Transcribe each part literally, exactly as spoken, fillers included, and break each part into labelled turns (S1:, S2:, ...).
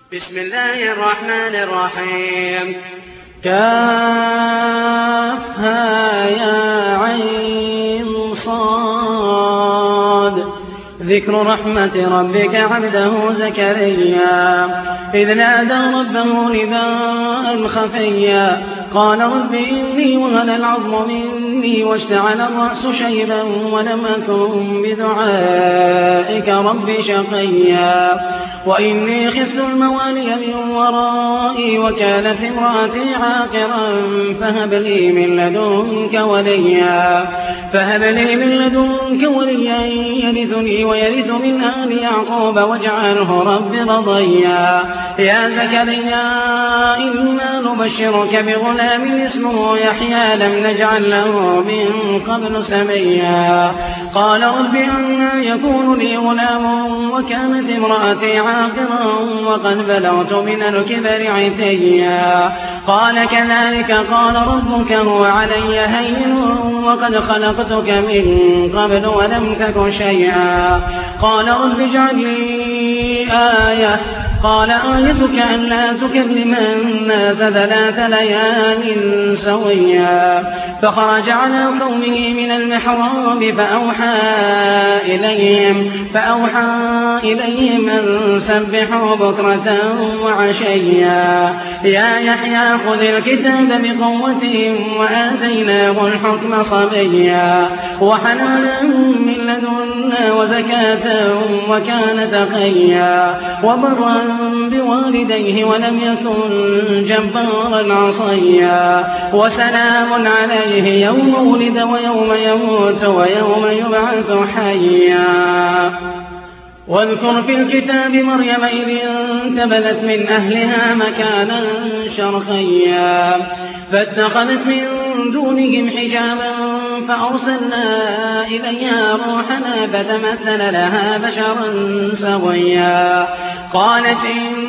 S1: بسم الله الرحمن الرحيم.
S2: كافها يا عين صاد. ذكر رحمة ربك عبده زكريا إذ نادى ربه نداء خفيا قال رب إني وهن العظم مني واشتعل الرأس شيبا ولم أكن بدعائك رب شقيا وإني خفت الموالي من ورائي وكانت امرأتي عاقرا فهب لي من لدنك وليا فهب لي من لدنك وليا يرثني ويرث من آل يعقوب واجعله رب رضيا يا زكريا إنا نبشرك بغلام اسمه يحيى لم نجعل له من قبل سميا قال رب أنى يكون لي غلام وكانت امرأتي عاقرا وقد بلغت من الكبر عتيا قال كذلك قال ربك هو علي هين وقد خلقتك من قبل ولم تك شيئا قال رب اجعل لي آية قال آيتك ألا تكلم الناس ثلاث ليال سويا فخرج على قومه من المحراب فأوحى إليهم فأوحى إليهم أن سبحوا بكرة وعشيا يا يحيى خذ الكتاب بقوة وآتيناه الحكم صبيا وحنانا من لدنا وزكاة وكان تقيا وبرا بوالديه ولم يكن جبارا عصيا وسلام عليه يوم ولد ويوم يموت ويوم يبعث حيا واذكر في الكتاب مريم إذ انتبذت من أهلها مكانا شرقيا فاتخذت من دونهم حجابا فأرسلنا إليها روحنا فتمثل لها بشرا سويا قالت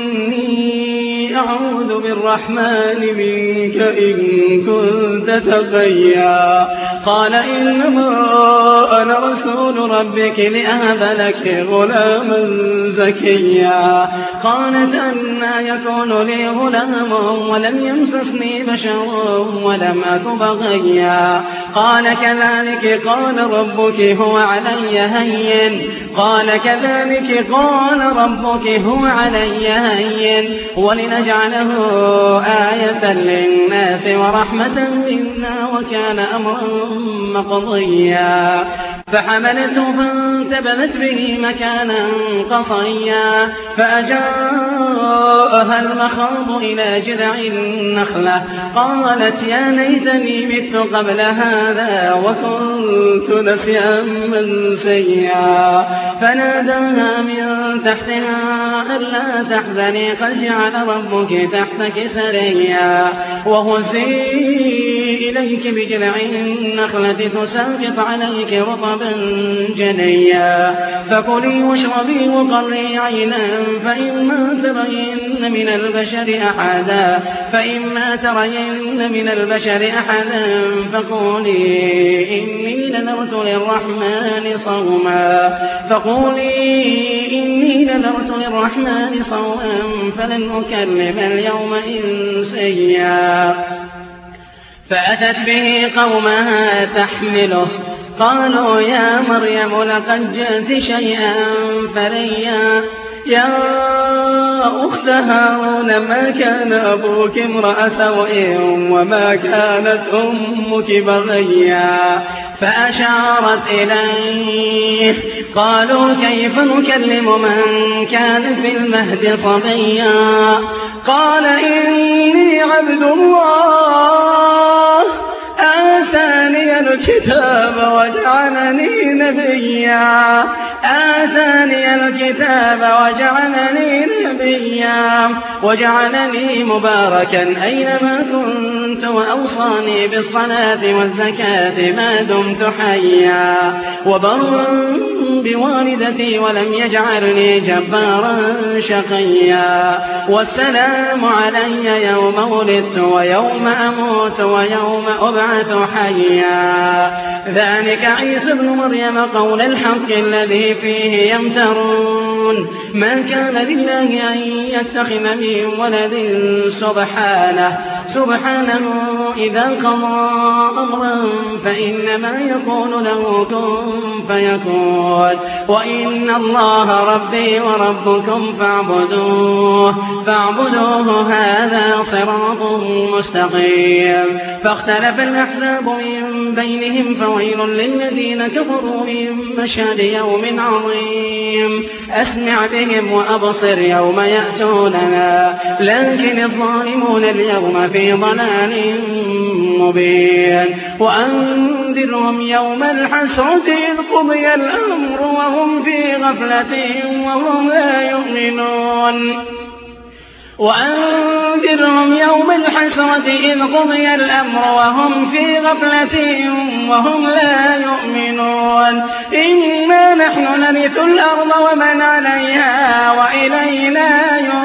S2: إني أعوذ بالرحمن منك إن كنت تقيا قال إنما أنا رسول ربك لأهب لك غلاما زكيا قالت أنى يكون لي غلام ولم يمسسني بشر ولم أك بغيا قال كذلك قال ربك هو علي هين قال كذلك قال ربك هو علي هين ولنجعله آية للناس ورحمة منا وكان أمرا مقضيا فحملته فانتبذت به مكانا قصيا فأجاءها المخاض إلى جذع النخلة قالت يا ليتني مت قبل هذا وكنت نسيا منسيا فناداها من تحتها ألا تحزني قد جعل ربك تحتك سريا وهزي إليك بجذع النخلة تساقط عليك رطبا جنيا فكلي واشربي وقري عينا فإما ترين من البشر أحدا فإما ترين من البشر أحدا فقولي إني نذرت للرحمن صوما فقولي إني نذرت للرحمن صوما فلن أكلم اليوم إنسيا فأتت به قومها تحمله قالوا يا مريم لقد جئت شيئا فريا يا أخت هارون ما كان أبوك امرأ سوء وما كانت أمك بغيا فأشارت إليه قالوا كيف نكلم من كان في المهد صبيا قال إني عبد الله آتاني الكتاب وجعلني نبيا آتاني الكتاب وجعلني نبيا وجعلني مباركا أينما كنت وأوصاني بالصلاة والزكاة ما دمت حيا وبرا بوالدتي ولم يجعلني جبارا شقيا والسلام علي يوم ولدت ويوم أموت ويوم أبعث حيا ذلك عيسى ابن مريم قول الحق الذي فيه يمترون ما كان لله أن يتخذ من ولد سبحانه سبحانه إذا قضى أمرا فإنما يقول له كن فيكون وإن الله ربي وربكم فاعبدوه فاعبدوه هذا صراط مستقيم فاختلف الأحزاب من بينهم فويل للذين كفروا من مشهد يوم عظيم أسمع بهم وأبصر يوم يأتوننا لكن الظالمون اليوم في ضلال مبين وأنذرهم يوم الحسرة إذ قضي الأمر وهم في غفلة وهم لا يؤمنون وأنذرهم يوم الحسرة إذ قضي الأمر وهم في غفلة وهم لا يؤمنون إنا نحن نرث الأرض ومن عليها وإلينا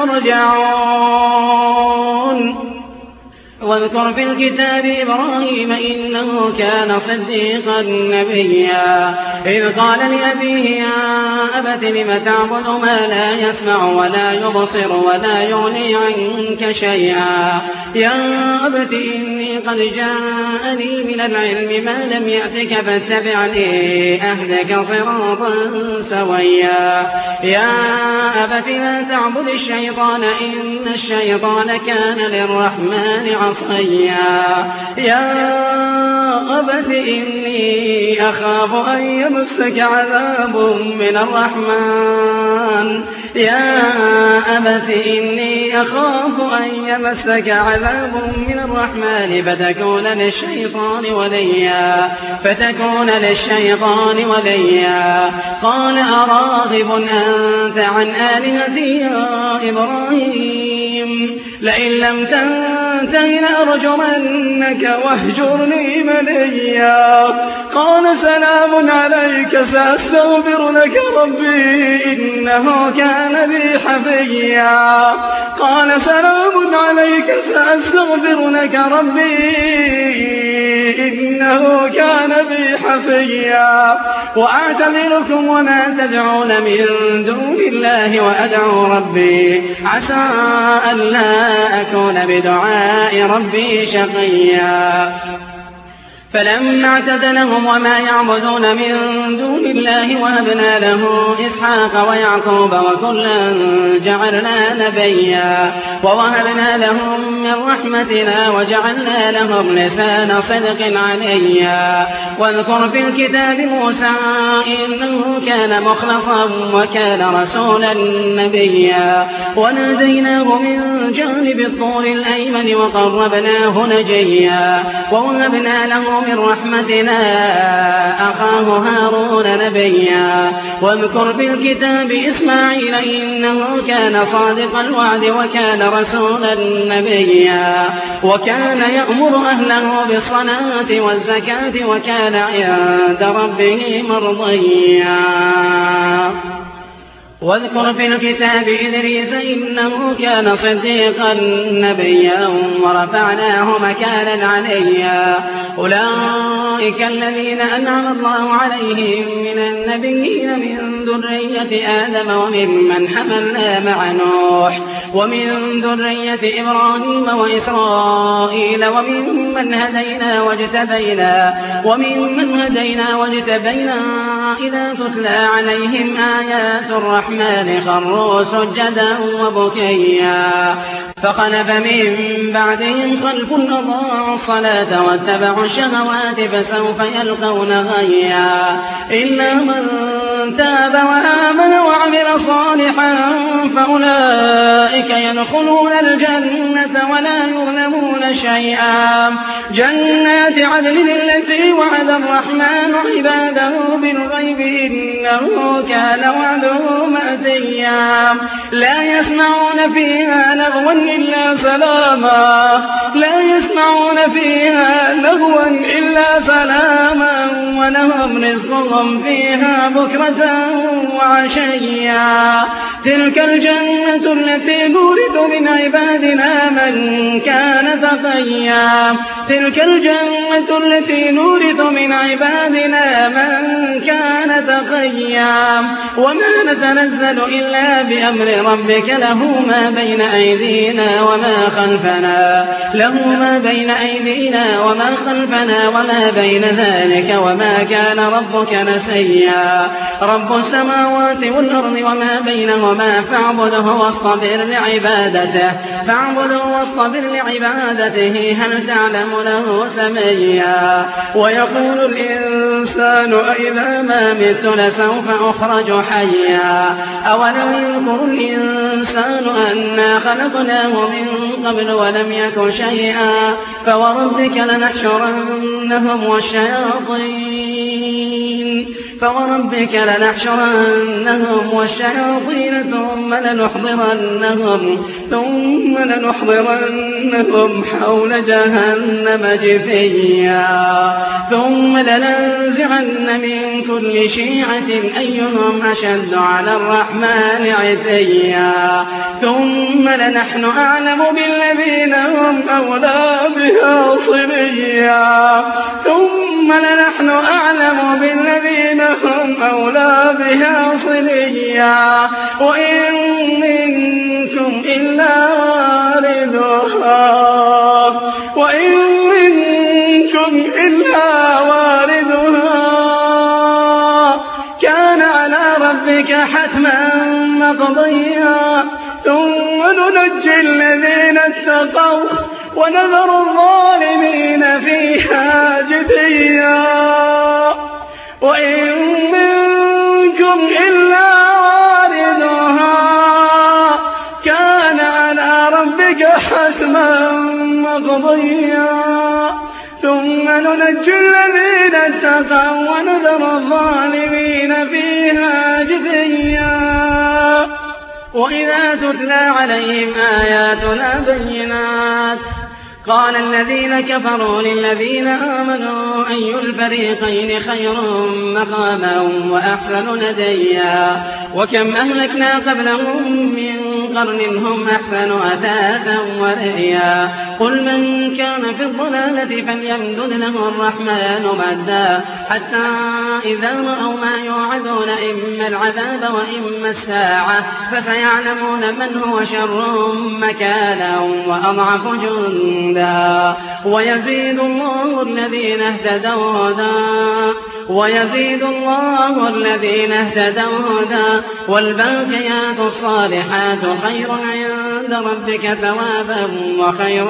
S2: يرجعون واذكر في الكتاب إبراهيم إنه كان صديقا نبيا إذ قال لأبيه يا أبت لم تعبد ما لا يسمع ولا يبصر ولا يغني عنك شيئا يا أبت إني قد جاءني من العلم ما لم يأتك فاتبعني أهدك صراطا سويا يا أبت لا تعبد الشيطان إن الشيطان كان للرحمن عصيا يا أبت إني أخاف أن يمسك عذاب من الرحمن يا أبت إني أخاف أن يمسك عذاب من الرحمن فتكون للشيطان وليا فتكون للشيطان وليا قال أراغب أنت عن آلهتي يا إبراهيم لئن لم تنته لأرجمنك واهجرني مليا قال سلام عليك سأستغفر لك ربي إنه كان بي حفيا قال سلام عليك سأستغفر لك ربي إنه كان بي حفيا وأعتذركم وما تدعون من دون الله وأدعو ربي عسى أن لا أكون بدعاء ربي شقيا فلما اعتزلهم وما يعبدون من دون الله وهبنا له إسحاق ويعقوب وكلا جعلنا نبيا ووهبنا لهم من رحمتنا وجعلنا لهم لسان صدق عليا واذكر في الكتاب موسى إنه كان مخلصا وكان رسولا نبيا وناديناه من جانب الطور الأيمن وقربناه نجيا ووهبنا له من رحمتنا أخاه هارون نبيا واذكر في الكتاب إسماعيل إنه كان صادق الوعد وكان رسولا نبيا وكان يأمر أهله بالصلاة والزكاة وكان عند ربه مرضيا واذكر في الكتاب إدريس إنه كان صديقا نبيا ورفعناه مكانا عليا أولئك الذين أنعم الله عليهم من النبيين من ذرية آدم وممن حملنا مع نوح ومن ذرية إبراهيم وإسرائيل وممن هدينا واجتبينا وممن هدينا واجتبينا إذا تتلى عليهم آيات الرحمن الرحمن خروا سجدا وبكيا فخلف من بعدهم خلف أضاعوا الصلاة واتبعوا الشهوات فسوف يلقون غيا إلا من تاب وآمن وعمل صالحا فأولئك يدخلون الجنة ولا يظلمون شيئا جنات عدن التي وعد الرحمن عباده بالغيب إنه كان وعده مأتيا لا يسمعون فيها لغوا إلا سلاما لا يسمعون فيها لغوا إلا سلاما ولهم رزقهم فيها بكرة بكرة وعشيا تلك الجنة التي نورث من عبادنا من كان تقيا تلك الجنة التي نورث من عبادنا من كان تقيا وما نتنزل إلا بأمر ربك له ما بين أيدينا وما خلفنا له ما بين أيدينا وما خلفنا وما بين ذلك وما كان ربك نسيا رب السماوات والأرض وما بينهما فاعبده واصطبر لعبادته فاعبده واصطبر لعبادته هل تعلم له سميا ويقول الإنسان أإذا ما مت لسوف أخرج حيا أولم يذكر الإنسان أنا خلقناه من قبل ولم يك شيئا فوربك لنحشرنهم والشياطين فوربك لنحشرنهم والشياطين ثم لنحضرنهم ثم لنحضرنهم حول جهنم جثيا ثم لننزعن من كل شيعة أيهم أشد على الرحمن عتيا ثم لنحن أعلم بالذين هم أولى بها صليا ثم لنحن أعلم بالذين هم أولى بها صليا وإن منكم إلا واردها وإن منكم إلا واردها كان على ربك حتما مقضيا ثم ننجي الذين اتقوا ونذر الظالمين فيها جثيا وإن منكم إلا واردها كان على ربك حتما مقضيا ثم ننجي الذين اتقوا ونذر الظالمين فيها جثيا وإذا تتلى عليهم آياتنا بينات قال الذين كفروا للذين آمنوا أي الفريقين خير مقاما وأحسن نديا وكم أهلكنا قبلهم من قرن هم أحسن أثاثا ورئيا قل من كان في الضلالة فليمدد له الرحمن مدا حتى إذا رأوا ما يوعدون إما العذاب وإما الساعة فسيعلمون من هو شر مكانا وأضعف جندا ويزيد الله الذين اهتدوا هدى ويزيد الله الذين اهتدوا هدى والباقيات الصالحات خير عند ربك ثوابا وخير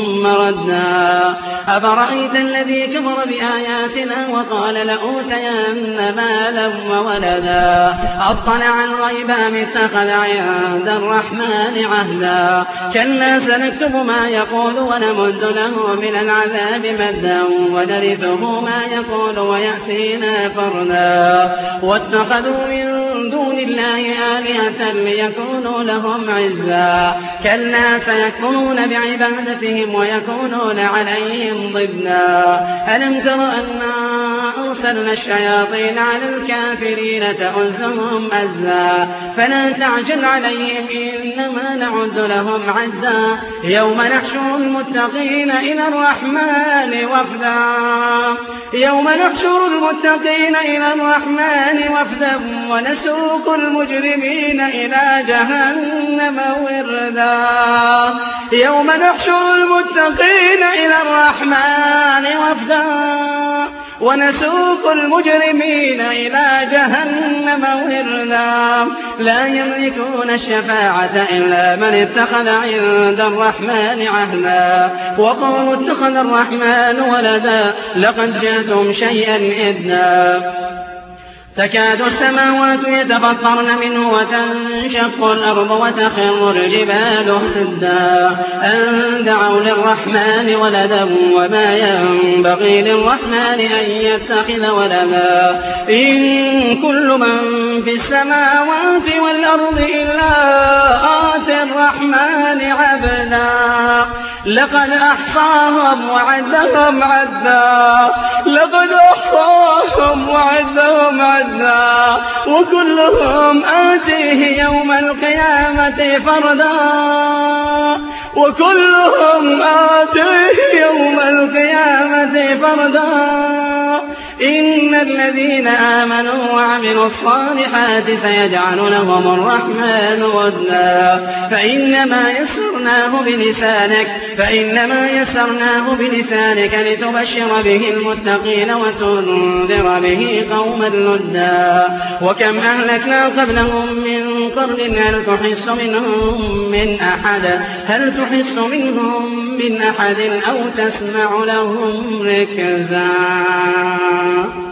S2: مردا أفرأيت الذي كفر بآياتنا وقال لأوتين مالا وولدا أطلع الغيب أم اتخذ عند الرحمن عهدا كلا سنكتب ما يقول ونمد له من العذاب مدا ونرثه ما يقول ويأتينا فردا واتخذوا من دون الله آلهة ليكونوا لهم عزا كلا سيكفرون بعبادتهم ويكونون عليهم ضدا ألم تر أنا أرسلنا الشياطين على الكافرين تؤزهم أزا فلا تعجل عليهم إنما نعد لهم عدا يوم نحشر المتقين إلى الرحمن وفدا يوم نحشر المتقين إلى الرحمن وفدا ونسوق المجرمين إلى جهنم وردا يوم نحشر المتقين إلى الرحمن وفدا ونسوق المجرمين إلى جهنم وردا لا يملكون الشفاعة إلا من اتخذ عند الرحمن عهدا وقالوا اتخذ الرحمن ولدا لقد جئتم شيئا إدا تكاد السماوات يتفطرن منه وتنشق الأرض وتخر الجبال هدا أن دعوا للرحمن ولدا وما ينبغي للرحمن أن يتخذ ولدا إن كل من في السماوات والأرض إلا آتي الرحمن عبدا لقد أحصاهم وعدهم عدا لقد أحصاهم وعدهم عدا وكلهم آتيه يوم القيامة فردا وكلهم آتيه يوم القيامة فردا إن الذين آمنوا وعملوا الصالحات سيجعل لهم الرحمن ودا فإنما يسرناه بلسانك فإنما يسرناه بلسانك لتبشر به المتقين وتنذر به قوما لدا وكم أهلكنا قبلهم من قرن هل تحس منهم من أحد هل تحس منهم من أحد أو تسمع لهم ركزا